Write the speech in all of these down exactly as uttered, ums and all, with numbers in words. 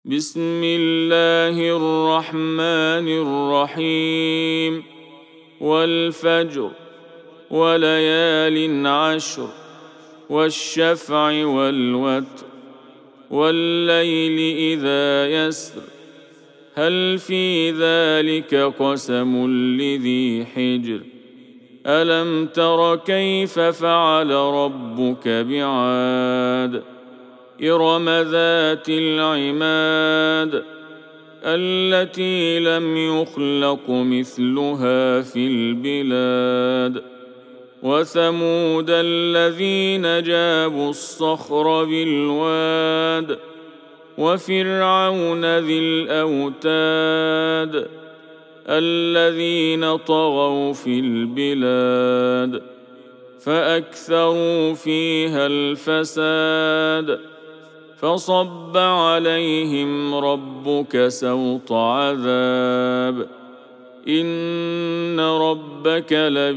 بسم الله الرحمن الرحيم والفجر وليال عشر والشفع والوتر والليل إذا يسر هل في ذلك قسم لذي حجر ألم تر كيف فعل ربك بعاد إرم ذات العماد التي لم يخلق مثلها في البلاد وثمود الذين جابوا الصخر بالواد وفرعون ذي الأوتاد الذين طغوا في البلاد فأكثروا فيها الفساد فصب عليهم ربك سوط عذاب إن ربك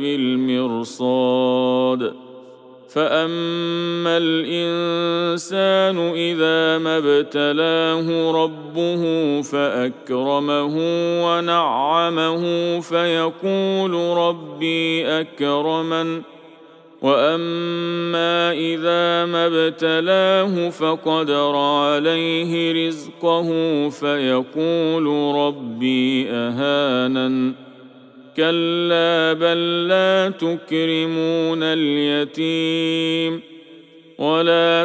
لبالمرصاد فأما الإنسان إذا ما ابتلاه ربه فأكرمه ونعمه فيقول ربي أكرمن وأما إذا ما ابتلاه فقدر عليه رزقه فيقول ربي أهانن كلا بل لا تكرمون اليتيم ولا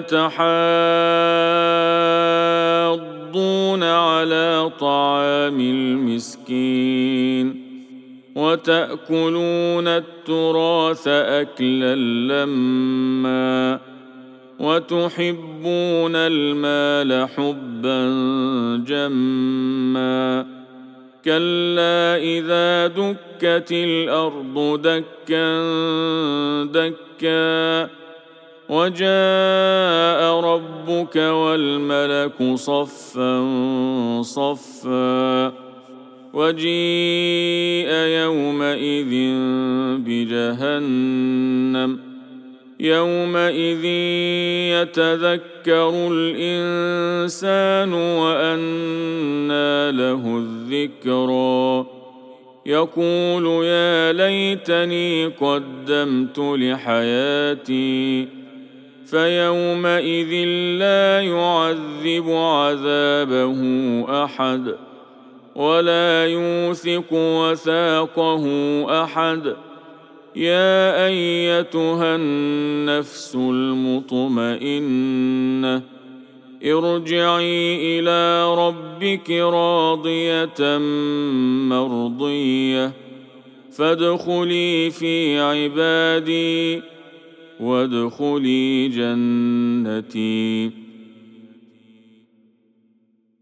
تحاضون على طعام المسكين وتأكلون التراث أكلا لما وتحبون المال حبا جما كلا إذا دكت الأرض دكا دكا وجاء ربك والملك صفا صفا وجيء يومئذ بجهنم يومئذ يتذكر الإنسان وأنى له الذكرى يقول يا ليتني قدمت لحياتي فيومئذ لا يعذب عذابه أحد ولا يوثق وثاقه أحد يا أيتها النفس المطمئنة ارجعي إلى ربك راضية مرضية فادخلي في عبادي وادخلي جنتي.